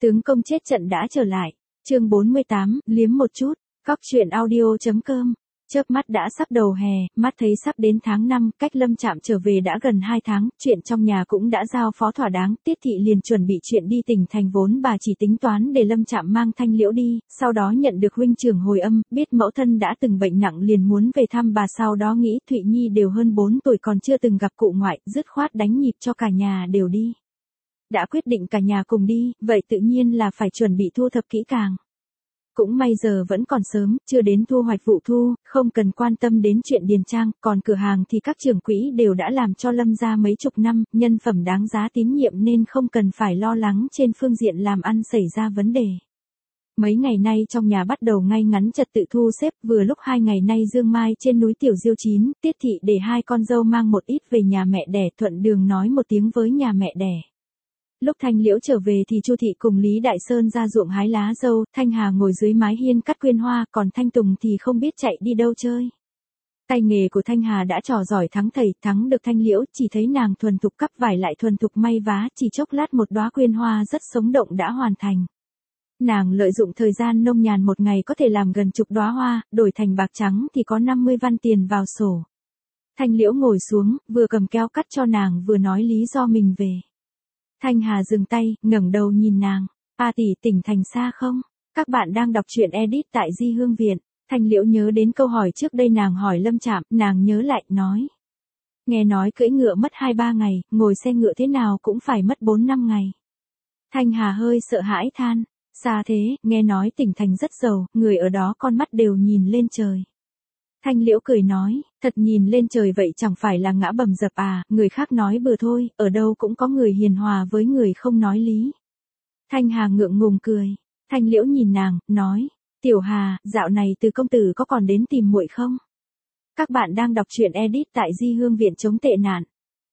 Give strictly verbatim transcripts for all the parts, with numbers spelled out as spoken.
Tướng công chết trận đã trở lại. Chương bốn mươi tám, liếm một chút. Góc truyện audio.com. Chớp mắt đã sắp đầu hè, mắt thấy sắp đến tháng năm, cách Lâm Trạm trở về đã gần hai tháng, chuyện trong nhà cũng đã giao phó thỏa đáng, Tiết thị liền chuẩn bị chuyện đi tỉnh thành, vốn bà chỉ tính toán để Lâm Trạm mang Thanh Liễu đi, sau đó nhận được huynh trưởng hồi âm, biết mẫu thân đã từng bệnh nặng liền muốn về thăm bà, sau đó nghĩ Thụy Nhi đều hơn bốn tuổi còn chưa từng gặp cụ ngoại, dứt khoát đánh nhịp cho cả nhà đều đi. Đã quyết định cả nhà cùng đi, vậy tự nhiên là phải chuẩn bị thu thập kỹ càng. Cũng may giờ vẫn còn sớm, chưa đến thu hoạch vụ thu, không cần quan tâm đến chuyện điền trang, còn cửa hàng thì các trưởng quỹ đều đã làm cho Lâm gia mấy chục năm, nhân phẩm đáng giá tín nhiệm nên không cần phải lo lắng trên phương diện làm ăn xảy ra vấn đề. Mấy ngày nay trong nhà bắt đầu ngay ngắn trật tự thu xếp, vừa lúc hai ngày nay dương mai trên núi Tiểu Diêu chín, Tiết thị để hai con dâu mang một ít về nhà mẹ đẻ, thuận đường nói một tiếng với nhà mẹ đẻ. Lúc Thanh Liễu trở về thì Chu thị cùng Lý Đại Sơn ra ruộng hái lá dâu, Thanh Hà ngồi dưới mái hiên cắt quyên hoa, còn Thanh Tùng thì không biết chạy đi đâu chơi. Tay nghề của Thanh Hà đã trò giỏi thắng thầy, thắng được Thanh Liễu, chỉ thấy nàng thuần thục cắp vải lại thuần thục may vá, chỉ chốc lát một đóa quyên hoa rất sống động đã hoàn thành. Nàng lợi dụng thời gian nông nhàn một ngày có thể làm gần chục đóa hoa, đổi thành bạc trắng thì có năm mươi văn tiền vào sổ. Thanh Liễu ngồi xuống, vừa cầm kéo cắt cho nàng vừa nói lý do mình về. Thanh Hà dừng tay, ngẩng đầu nhìn nàng. A tỷ, tỉnh thành xa không? Các bạn đang đọc truyện edit tại Di Hương Viện. Thanh Liễu nhớ đến câu hỏi trước đây nàng hỏi Lâm Trạm, nàng nhớ lại, nói. Nghe nói cưỡi ngựa mất hai ba ngày, ngồi xe ngựa thế nào cũng phải mất bốn năm ngày. Thanh Hà hơi sợ hãi than. Xa thế, nghe nói tỉnh thành rất giàu, người ở đó con mắt đều nhìn lên trời. Thanh Liễu cười nói, thật nhìn lên trời vậy chẳng phải là ngã bầm dập à, người khác nói bừa thôi, ở đâu cũng có người hiền hòa với người không nói lý. Thanh Hà ngượng ngùng cười. Thanh Liễu nhìn nàng, nói, Tiểu Hà, dạo này Từ công tử có còn đến tìm muội không? Các bạn đang đọc truyện edit tại Di Hương Viện chống tệ nạn.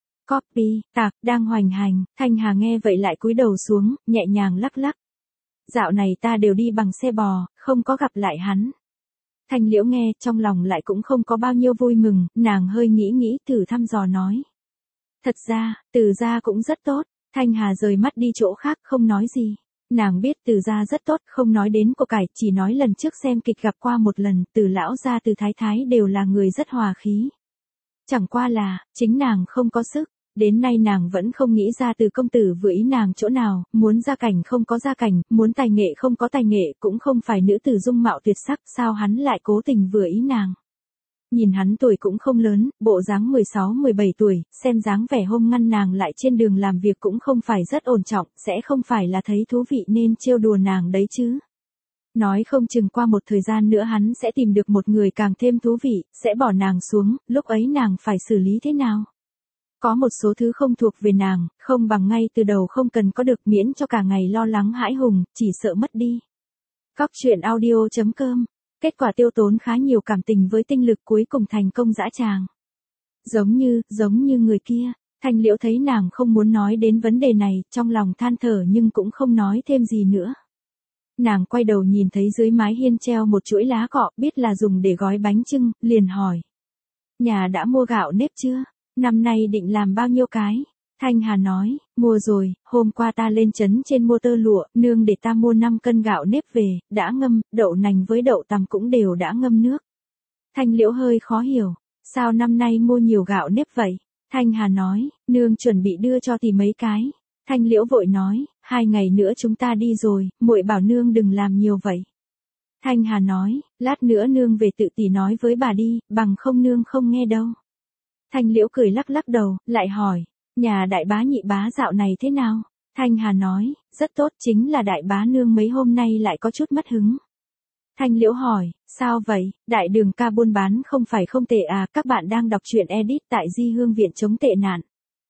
Copy, tạc, đang hoành hành. Thanh Hà nghe vậy lại cúi đầu xuống, nhẹ nhàng lắc lắc. Dạo này ta đều đi bằng xe bò, không có gặp lại hắn. Thanh Liễu nghe, trong lòng lại cũng không có bao nhiêu vui mừng, nàng hơi nghĩ nghĩ thử thăm dò nói. Thật ra, Từ gia cũng rất tốt. Thanh Hà rời mắt đi chỗ khác không nói gì. Nàng biết Từ gia rất tốt, không nói đến của cải, chỉ nói lần trước xem kịch gặp qua một lần, Từ lão gia Từ thái thái đều là người rất hòa khí. Chẳng qua là, chính nàng không có sức. Đến nay nàng vẫn không nghĩ ra Từ công tử vừa ý nàng chỗ nào, muốn gia cảnh không có gia cảnh, muốn tài nghệ không có tài nghệ, cũng không phải nữ tử dung mạo tuyệt sắc, sao hắn lại cố tình vừa ý nàng. Nhìn hắn tuổi cũng không lớn, bộ dáng mười sáu mười bảy tuổi, xem dáng vẻ hôm ngăn nàng lại trên đường làm việc cũng không phải rất ổn trọng, sẽ không phải là thấy thú vị nên trêu đùa nàng đấy chứ. Nói không chừng qua một thời gian nữa hắn sẽ tìm được một người càng thêm thú vị, sẽ bỏ nàng xuống, lúc ấy nàng phải xử lý thế nào? Có một số thứ không thuộc về nàng, không bằng ngay từ đầu không cần có được, miễn cho cả ngày lo lắng hãi hùng, chỉ sợ mất đi. Góc truyện audio.com. Kết quả tiêu tốn khá nhiều cảm tình với tinh lực cuối cùng thành công dã tràng. Giống như, giống như người kia, Thanh Liễu thấy nàng không muốn nói đến vấn đề này, trong lòng than thở nhưng cũng không nói thêm gì nữa. Nàng quay đầu nhìn thấy dưới mái hiên treo một chuỗi lá cọ, biết là dùng để gói bánh chưng, liền hỏi. Nhà đã mua gạo nếp chưa? Năm nay định làm bao nhiêu cái? Thanh Hà nói, mua rồi, hôm qua ta lên trấn trên mua tơ lụa, nương để ta mua năm cân gạo nếp về, đã ngâm, đậu nành với đậu tằm cũng đều đã ngâm nước. Thanh Liễu hơi khó hiểu, sao năm nay mua nhiều gạo nếp vậy? Thanh Hà nói, nương chuẩn bị đưa cho tỷ mấy cái. Thanh Liễu vội nói, hai ngày nữa chúng ta đi rồi, muội bảo nương đừng làm nhiều vậy. Thanh Hà nói, lát nữa nương về tự tỷ nói với bà đi, bằng không nương không nghe đâu. Thanh Liễu cười lắc lắc đầu, lại hỏi, nhà đại bá nhị bá dạo này thế nào? Thanh Hà nói, rất tốt, chính là đại bá nương mấy hôm nay lại có chút mất hứng. Thanh Liễu hỏi, sao vậy, đại đường ca buôn bán không phải không tệ à, các bạn đang đọc truyện edit tại Di Hương Viện chống tệ nạn.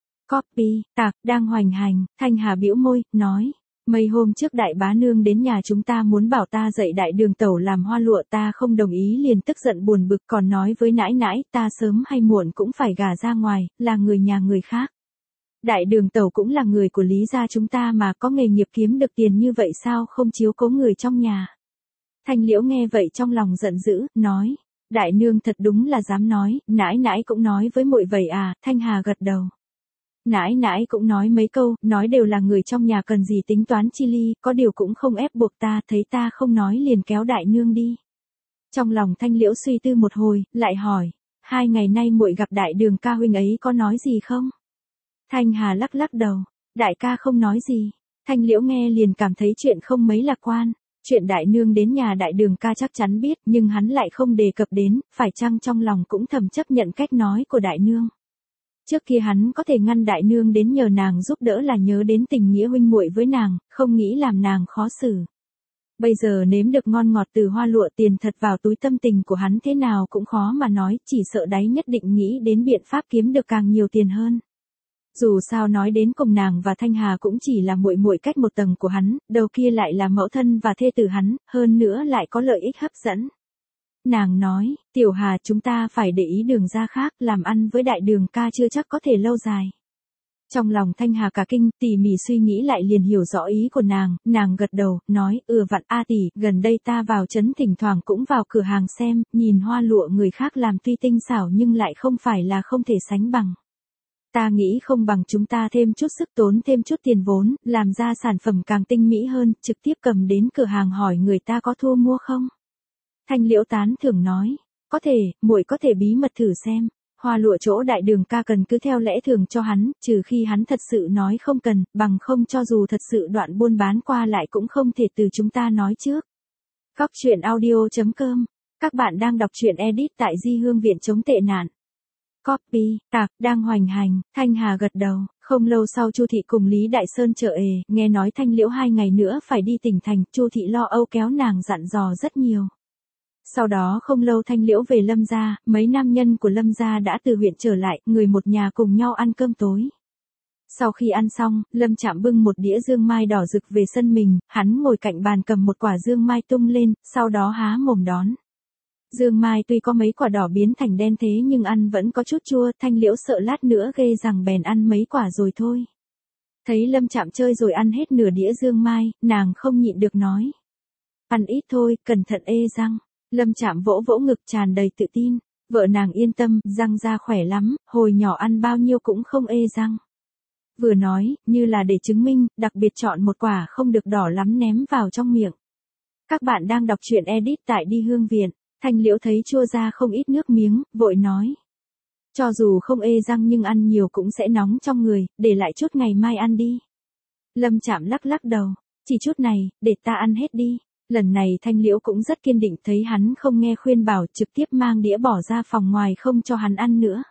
Copy, tạc, đang hoành hành. Thanh Hà bĩu môi, nói. Mấy hôm trước đại bá nương đến nhà chúng ta muốn bảo ta dạy đại đường tẩu làm hoa lụa, ta không đồng ý liền tức giận buồn bực, còn nói với nãi nãi, ta sớm hay muộn cũng phải gả ra ngoài, là người nhà người khác. Đại đường tẩu cũng là người của Lý gia chúng ta mà, có nghề nghiệp kiếm được tiền như vậy sao không chiếu cố người trong nhà. Thanh Liễu nghe vậy trong lòng giận dữ, nói. Đại nương thật đúng là dám nói, nãi nãi cũng nói với muội vậy à? Thanh Hà gật đầu. Nãi nãi cũng nói mấy câu, nói đều là người trong nhà cần gì tính toán chi ly, có điều cũng không ép buộc ta, thấy ta không nói liền kéo đại nương đi. Trong lòng Thanh Liễu suy tư một hồi, lại hỏi, hai ngày nay muội gặp đại đường ca huynh ấy có nói gì không? Thanh Hà lắc lắc đầu, đại ca không nói gì. Thanh Liễu nghe liền cảm thấy chuyện không mấy lạc quan. Chuyện đại nương đến nhà đại đường ca chắc chắn biết, nhưng hắn lại không đề cập đến, phải chăng trong lòng cũng thầm chấp nhận cách nói của đại nương. Trước kia hắn có thể ngăn đại nương đến nhờ nàng giúp đỡ là nhớ đến tình nghĩa huynh muội với nàng, không nghĩ làm nàng khó xử. Bây giờ nếm được ngon ngọt từ hoa lụa, tiền thật vào túi, tâm tình của hắn thế nào cũng khó mà nói, chỉ sợ đáy nhất định nghĩ đến biện pháp kiếm được càng nhiều tiền hơn. Dù sao nói đến cùng nàng và Thanh Hà cũng chỉ là muội muội cách một tầng của hắn, đầu kia lại là mẫu thân và thê tử hắn, hơn nữa lại có lợi ích hấp dẫn. Nàng nói, Tiểu Hà, chúng ta phải để ý đường ra khác, làm ăn với đại đường ca chưa chắc có thể lâu dài. Trong lòng Thanh Hà cả kinh, tỉ mỉ suy nghĩ lại liền hiểu rõ ý của nàng, nàng gật đầu, nói, ừ vặn a tỷ, gần đây ta vào trấn thỉnh thoảng cũng vào cửa hàng xem, nhìn hoa lụa người khác làm tuy tinh xảo nhưng lại không phải là không thể sánh bằng. Ta nghĩ không bằng chúng ta thêm chút sức, tốn thêm chút tiền vốn, làm ra sản phẩm càng tinh mỹ hơn, trực tiếp cầm đến cửa hàng hỏi người ta có thu mua không? Thanh Liễu tán thưởng nói, có thể, muội có thể bí mật thử xem. Hoa lụa chỗ đại đường ca cần cứ theo lẽ thường cho hắn, trừ khi hắn thật sự nói không cần, bằng không cho dù thật sự đoạn buôn bán qua lại cũng không thể từ chúng ta nói trước. Cóc truyện audio chấm com. Các bạn đang đọc truyện edit tại Di Hương Viện chống tệ nạn. Copy, tạc, đang hoành hành. Thanh Hà gật đầu. Không lâu sau Chu thị cùng Lý Đại Sơn chợ ề, nghe nói Thanh Liễu hai ngày nữa phải đi tỉnh thành, Chu thị lo âu kéo nàng dặn dò rất nhiều. Sau đó không lâu Thanh Liễu về Lâm gia, mấy nam nhân của Lâm gia đã từ huyện trở lại, người một nhà cùng nhau ăn cơm tối. Sau khi ăn xong, Lâm Trạm bưng một đĩa dương mai đỏ rực về sân mình, hắn ngồi cạnh bàn cầm một quả dương mai tung lên, sau đó há mồm đón. Dương mai tuy có mấy quả đỏ biến thành đen thế nhưng ăn vẫn có chút chua, Thanh Liễu sợ lát nữa ghê rằng bèn ăn mấy quả rồi thôi. Thấy Lâm Trạm chơi rồi ăn hết nửa đĩa dương mai, nàng không nhịn được nói. Ăn ít thôi, cẩn thận ê răng. Lâm Trạm vỗ vỗ ngực tràn đầy tự tin, vợ nàng yên tâm, răng ra khỏe lắm, hồi nhỏ ăn bao nhiêu cũng không ê răng. Vừa nói, như là để chứng minh, đặc biệt chọn một quả không được đỏ lắm ném vào trong miệng. Các bạn đang đọc truyện edit tại Đi Hương Viện, Thanh Liễu thấy chua ra không ít nước miếng, vội nói. Cho dù không ê răng nhưng ăn nhiều cũng sẽ nóng trong người, để lại chút ngày mai ăn đi. Lâm Trạm lắc lắc đầu, chỉ chút này, để ta ăn hết đi. Lần này Thanh Liễu cũng rất kiên định, thấy hắn không nghe khuyên bảo, trực tiếp mang đĩa bỏ ra phòng ngoài không cho hắn ăn nữa.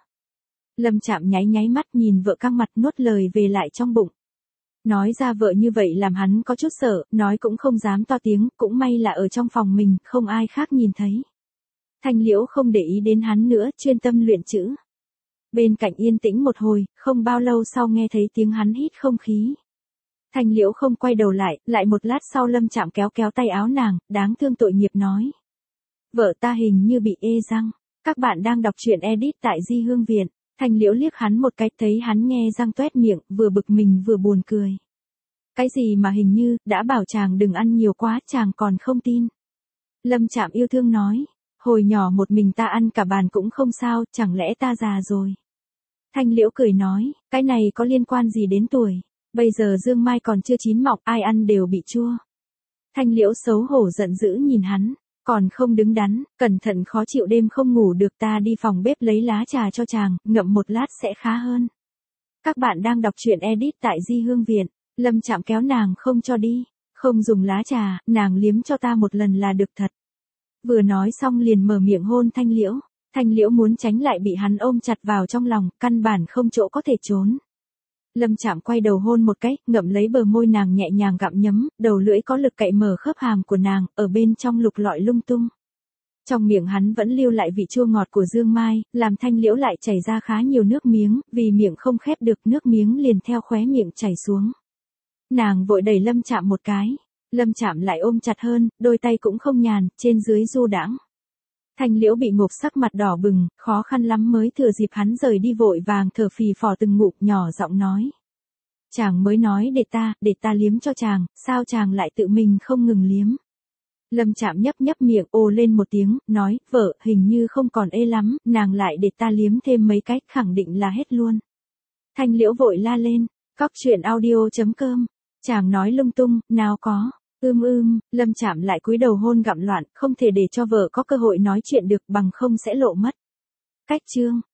Lâm Trạm nháy nháy mắt nhìn vợ căng mặt nuốt lời về lại trong bụng. Nói ra vợ như vậy làm hắn có chút sợ, nói cũng không dám to tiếng, cũng may là ở trong phòng mình, không ai khác nhìn thấy. Thanh Liễu không để ý đến hắn nữa, chuyên tâm luyện chữ. Bên cạnh yên tĩnh một hồi, không bao lâu sau nghe thấy tiếng hắn hít không khí. Thanh Liễu không quay đầu lại, lại một lát sau Lâm Trạm kéo kéo tay áo nàng, đáng thương tội nghiệp nói. Vợ ta hình như bị ê răng. Các bạn đang đọc truyện edit tại Di Hương Viện. Thanh Liễu liếc hắn một cái, thấy hắn nghe răng toét miệng, vừa bực mình vừa buồn cười. Cái gì mà hình như, đã bảo chàng đừng ăn nhiều quá, chàng còn không tin. Lâm Trạm yêu thương nói, hồi nhỏ một mình ta ăn cả bàn cũng không sao, chẳng lẽ ta già rồi. Thanh Liễu cười nói, cái này có liên quan gì đến tuổi. Bây giờ dương mai còn chưa chín mọng, ai ăn đều bị chua. Thanh Liễu xấu hổ giận dữ nhìn hắn, còn không đứng đắn, cẩn thận khó chịu đêm không ngủ được, ta đi phòng bếp lấy lá trà cho chàng, ngậm một lát sẽ khá hơn. Các bạn đang đọc truyện edit tại Di Hương Viện, Lâm Trạm kéo nàng không cho đi, không dùng lá trà, nàng liếm cho ta một lần là được thật. Vừa nói xong liền mở miệng hôn Thanh Liễu, Thanh Liễu muốn tránh lại bị hắn ôm chặt vào trong lòng, căn bản không chỗ có thể trốn. Lâm Trạm quay đầu hôn một cái, ngậm lấy bờ môi nàng nhẹ nhàng gặm nhấm, đầu lưỡi có lực cậy mở khớp hàm của nàng, ở bên trong lục lọi lung tung. Trong miệng hắn vẫn lưu lại vị chua ngọt của dương mai, làm Thanh Liễu lại chảy ra khá nhiều nước miếng, vì miệng không khép được nước miếng liền theo khóe miệng chảy xuống. Nàng vội đẩy Lâm Trạm một cái, Lâm Trạm lại ôm chặt hơn, đôi tay cũng không nhàn, trên dưới du đãng. Thanh Liễu bị ngộp sắc mặt đỏ bừng, khó khăn lắm mới thừa dịp hắn rời đi vội vàng thở phì phò từng ngụm, nhỏ giọng nói. Chàng mới nói để ta, để ta liếm cho chàng, sao chàng lại tự mình không ngừng liếm. Lâm Trạm nhấp nhấp miệng ồ lên một tiếng, nói, vợ, hình như không còn ê lắm, nàng lại để ta liếm thêm mấy cách, khẳng định là hết luôn. Thanh Liễu vội la lên, cóc truyện audio.com, chàng nói lung tung, nào có, ưm ưm, Lâm Trạm lại cúi đầu hôn gặm loạn, không thể để cho vợ có cơ hội nói chuyện được bằng không sẽ lộ mất. Cách chương